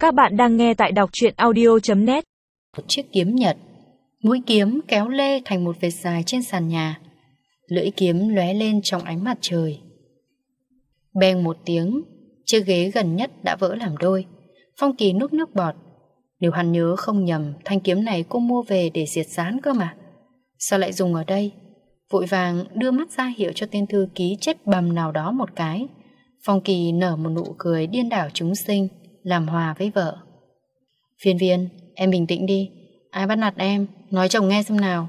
Các bạn đang nghe tại đọc truyện audio.net. Một chiếc kiếm nhật, mũi kiếm kéo lê thành một vệt dài trên sàn nhà. Lưỡi kiếm lóe lên trong ánh mặt trời. Beng một tiếng, chiếc ghế gần nhất đã vỡ làm đôi. Phong Kỳ nuốt nước bọt. Nếu hắn nhớ không nhầm, thanh kiếm này cô mua về để diệt gián cơ mà. Sao lại dùng ở đây? Vội vàng đưa mắt ra hiệu cho tên thư ký chết bầm nào đó một cái. Phong Kỳ nở một nụ cười điên đảo chúng sinh, làm hòa với vợ. Viên Viên, em bình tĩnh đi. Ai bắt nạt em? Nói chồng nghe xem nào.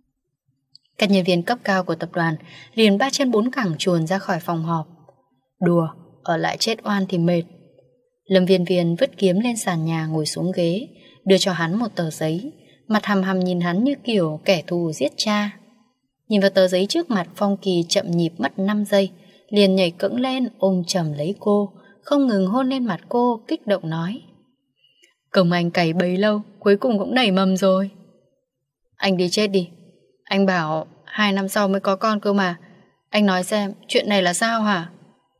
Các nhân viên cấp cao của tập đoàn liền ba chân bốn cẳng chuồn ra khỏi phòng họp. Đùa, ở lại chết oan thì mệt. Lâm Viên Viên vứt kiếm lên sàn nhà ngồi xuống ghế, đưa cho hắn một tờ giấy, mặt hằm hằm nhìn hắn như kiểu kẻ thù giết cha. Nhìn vào tờ giấy trước mặt, Phong Kỳ chậm nhịp mất 5 giây, liền nhảy cẫng lên ôm chầm lấy cô, không ngừng hôn lên mặt cô, kích động nói: Công anh cày bấy lâu, cuối cùng cũng nảy mầm rồi. Anh đi chết đi. Anh bảo 2 năm sau mới có con cơ mà. Anh nói xem, chuyện này là sao hả?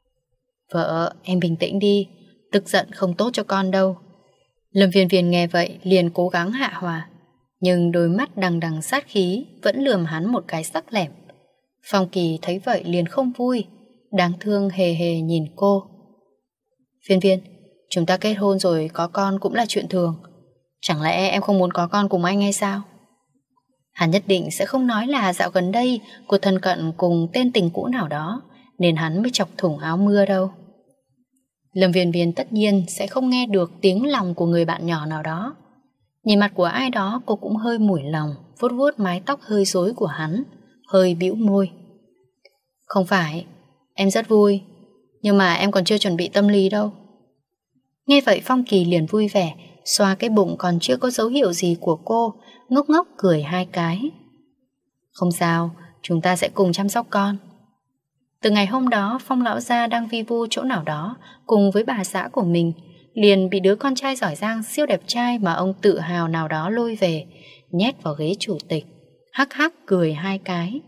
Vợ, em bình tĩnh đi. Tức giận không tốt cho con đâu. Lâm Viên Viên nghe vậy liền cố gắng hạ hòa, nhưng đôi mắt đằng đằng sát khí vẫn lườm hắn một cái sắc lẻm. Phong Kỳ thấy vậy liền không vui, đáng thương hề hề nhìn cô. Viên Viên, chúng ta kết hôn rồi có con cũng là chuyện thường. Chẳng lẽ em không muốn có con cùng anh hay sao? Hắn nhất định sẽ không nói là dạo gần đây cô thân cận cùng tên tình cũ nào đó nên hắn mới chọc thủng áo mưa đâu. Lâm Viên Viên tất nhiên sẽ không nghe được tiếng lòng của người bạn nhỏ nào đó. Nhìn mặt của ai đó cô cũng hơi mủi lòng, vuốt vuốt mái tóc hơi rối của hắn, hơi bĩu môi. Không phải, em rất vui, nhưng mà em còn chưa chuẩn bị tâm lý đâu. Nghe vậy Phong Kỳ liền vui vẻ, xoa cái bụng còn chưa có dấu hiệu gì của cô, ngốc ngốc cười 2 cái. Không sao, chúng ta sẽ cùng chăm sóc con. Từ ngày hôm đó, Phong lão gia đang vi vu chỗ nào đó cùng với bà xã của mình, liền bị đứa con trai giỏi giang siêu đẹp trai mà ông tự hào nào đó lôi về, nhét vào ghế chủ tịch, hắc hắc cười 2 cái.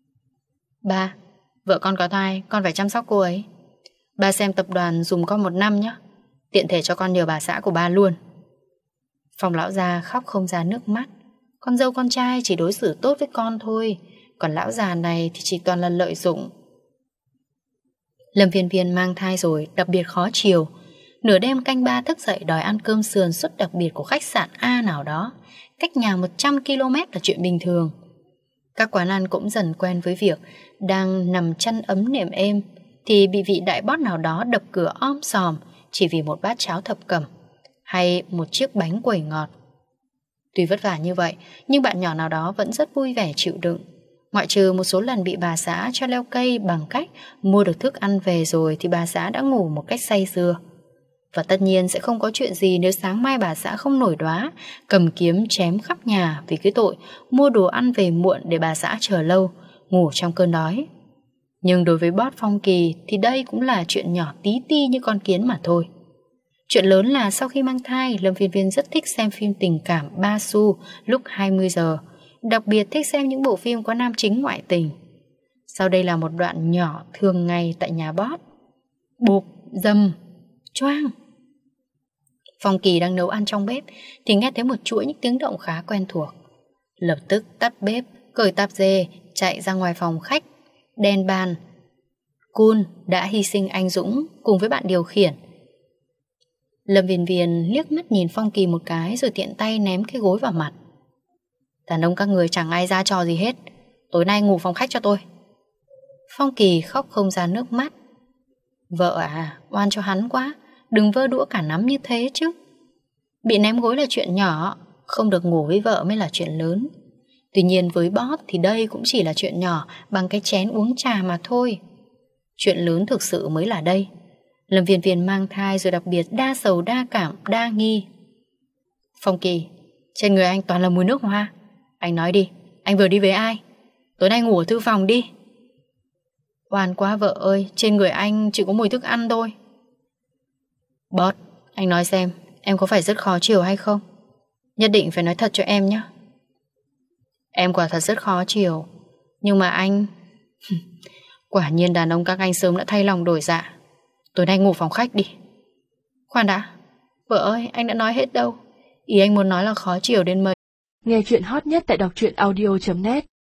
Ba, vợ con có thai, con phải chăm sóc cô ấy. Ba xem tập đoàn dùng con 1 năm nhé, tiện thể cho con nhờ bà xã của ba luôn. Phong lão già khóc không ra nước mắt. Con dâu con trai chỉ đối xử tốt với con thôi, còn lão già này thì chỉ toàn là lợi dụng. Lâm Viên Viên mang thai rồi đặc biệt khó chiều. Nửa đêm canh 3 thức dậy đòi ăn cơm sườn suất đặc biệt của khách sạn A nào đó, cách nhà 100 km là chuyện bình thường. Các quán ăn cũng dần quen với việc đang nằm chăn ấm nệm êm thì bị vị đại boss nào đó đập cửa om sòm chỉ vì một bát cháo thập cẩm hay một chiếc bánh quẩy ngọt. Tuy vất vả như vậy, nhưng bạn nhỏ nào đó vẫn rất vui vẻ chịu đựng. Ngoại trừ một số lần bị bà xã cho leo cây bằng cách mua được thức ăn về rồi thì bà xã đã ngủ một cách say sưa. Và tất nhiên sẽ không có chuyện gì nếu sáng mai bà xã không nổi đoá, cầm kiếm chém khắp nhà vì cái tội mua đồ ăn về muộn để bà xã chờ lâu, ngủ trong cơn đói. Nhưng đối với boss Phong Kỳ thì đây cũng là chuyện nhỏ tí ti như con kiến mà thôi. Chuyện lớn là sau khi mang thai, Lâm Viên Viên rất thích xem phim tình cảm ba xu lúc 20 giờ, đặc biệt thích xem những bộ phim có nam chính ngoại tình. Sau đây là một đoạn nhỏ thường ngày tại nhà boss. Bộp, dầm, choang. Phong Kỳ đang nấu ăn trong bếp thì nghe thấy một chuỗi những tiếng động khá quen thuộc. Lập tức tắt bếp, cởi tạp dề, chạy ra ngoài phòng khách, đèn bàn. Kun đã hy sinh anh dũng cùng với bạn điều khiển. Lâm Viên Viên liếc mắt nhìn Phong Kỳ một cái rồi tiện tay ném cái gối vào mặt. Đàn ông các người chẳng ai ra trò gì hết, tối nay ngủ phòng khách cho tôi. Phong Kỳ khóc không ra nước mắt. Vợ à, oan cho hắn quá, đừng vơ đũa cả nắm như thế chứ. Bị ném gối là chuyện nhỏ, không được ngủ với vợ mới là chuyện lớn. Tuy nhiên với boss thì đây cũng chỉ là chuyện nhỏ bằng cái chén uống trà mà thôi. Chuyện lớn thực sự mới là đây. Lâm Viên Viên mang thai rồi đặc biệt đa sầu đa cảm đa nghi. Phong Kỳ, trên người anh toàn là mùi nước hoa. Anh nói đi, anh vừa đi với ai? Tối nay ngủ ở thư phòng đi. Oan quá vợ ơi, trên người anh chỉ có mùi thức ăn thôi. Boss, anh nói xem, em có phải rất khó chịu hay không? Nhất định phải nói thật cho em nhé. Em quả thật rất khó chịu, nhưng mà anh... Quả nhiên đàn ông các anh sớm đã thay lòng đổi dạ. Tối nay ngủ phòng khách đi. Khoan đã, Vợ ơi, anh đã nói hết đâu. Ý anh muốn nói là khó chịu đến mấy. Nghe chuyện hot nhất tại đọc truyện audio.net